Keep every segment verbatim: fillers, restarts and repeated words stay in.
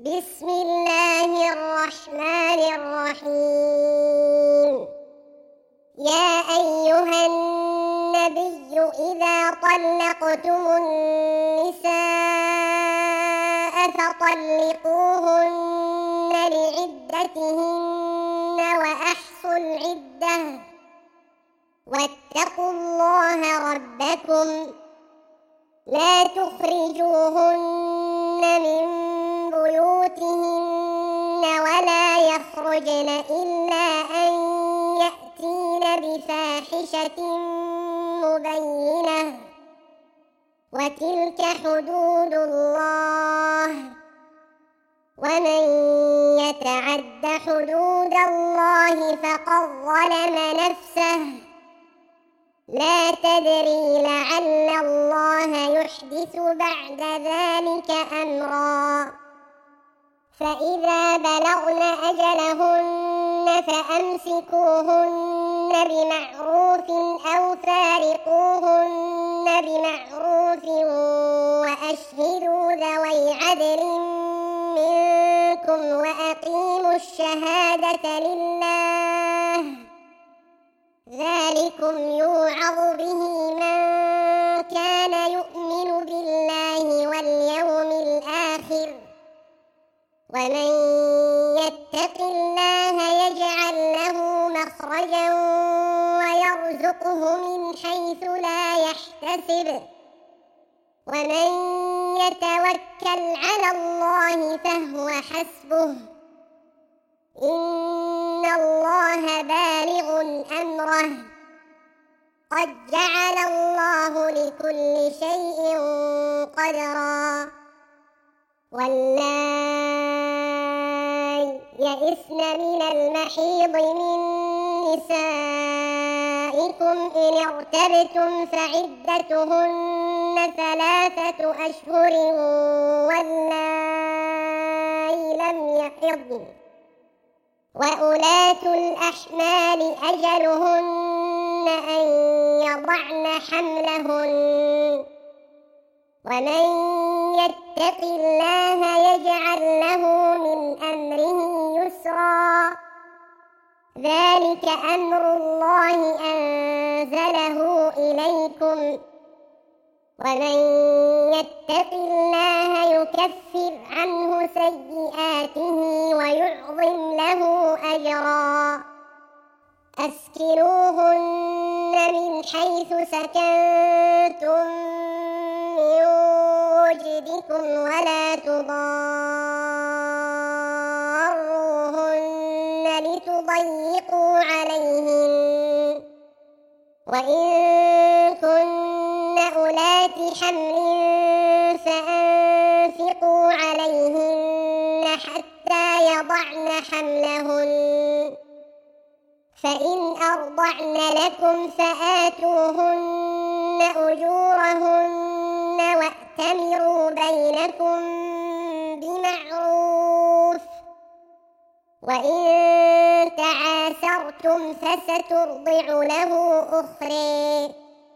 بسم الله الرحمن الرحيم. يا أيها النبي إذا طلقتم النساء فطلقوهن لعدتهن وأحصوا العدة واتقوا الله ربكم لا تخرجوهن من بيوتهن ولا يخرجن إلا أن يأتين بفاحشة مبينة وتلك حدود الله ومن يتعد حدود الله فقد ظلم نفسه لا تدري لعل الله يحدث بعد ذلك أمرا. فإذا بلغن أجلهن فأمسكوهن بمعروف أو فارقوهن بمعروف وأشهدوا ذوي عدل منكم وأقيموا الشهادة لله ذلكم يوعظ به من كان يؤمن بالله واليوم الآخر ومن يتق الله يجعل له مخرجا ويرزقه من حيث لا يحتسب ومن يتوكل على الله فهو حسبه إن الله بالغ أمره قد جعل الله لكل شيء قدرا. واللائي يئسن من المحيض من نسائكم إن ارتبتم فعدتهن ثلاثة أشهر واللائي لم يحضن وأولاة الأحمال أجلهن أن يضعن حملهن ومن يتق الله يجعل له من أمره يسرا ذلك أمر الله أنزله إليكم ومن يتق الله يكفر عنه سيئاته ويعظم له أجرا. أسكنوهن من حيث سكنتم من وجدكم ولا تضاروهن لتضيقوا عليهن وإن كن أولات حمل فأنفقوا عليهن حتى يضعن حملهن فإن أرضعن لكم فآتوهن أجورهن وأتمروا بينكم بمعروف وإن تعاسرتم فسترضع له أخرى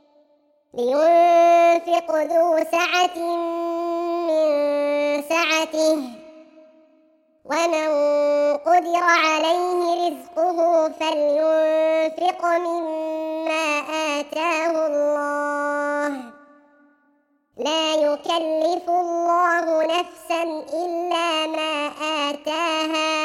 لينفق ذو سعة من سعته ومن قدر عليه رزقه فلينفق مما آتاه الله لا يكلف الله نفسا إلا ما آتاها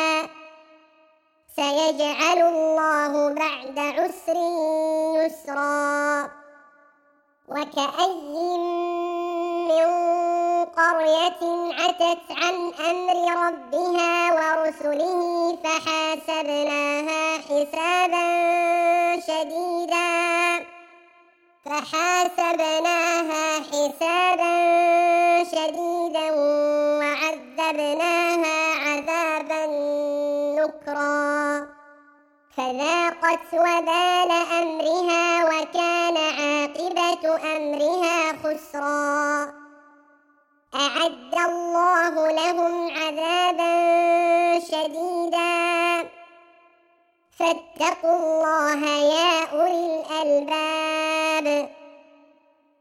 سيجعل الله بعد عسر يسرا. وكأي من قرية عتت عن أمر ربها ورسله فحاسبناها حسابا شديدا فحاسبناها حسابا شديدا وعذبناها عذابا نكرا فذاقت وبال أمرها وكان عاقبة أمرها خسرا. أعد الله لهم عذابا شديدا فاتقوا الله يا أولي الألباب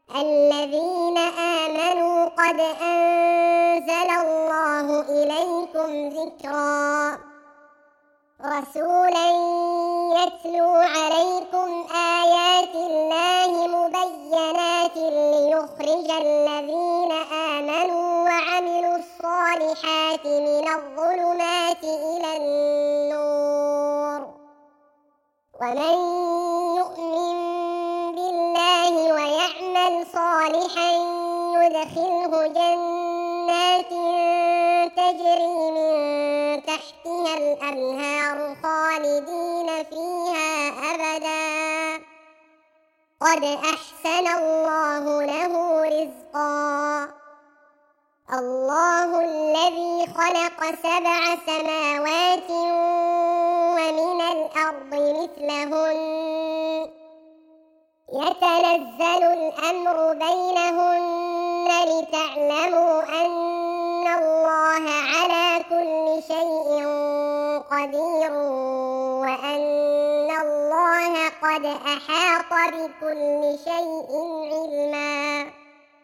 الذين آمنوا قد أنزل الله إليكم ذكرا رسولا يتلو عليكم آيات الله مبينات ليخرج الذين آمنوا وعملوا الصالحات من الظلمات إلى النور ومن يؤمن بالله ويعمل صالحا يدخله جنات تجري من تحتها الأنهار خالدين فيها أبدا قد أحسن الله له رزقا الله الذي خلق سبع سماوات ومن الأرض مثلهن يتنزل الأمر بينهن لتعلموا أن الله على كل شيء قدير وأن الله قد أحاط بكل شيء علما.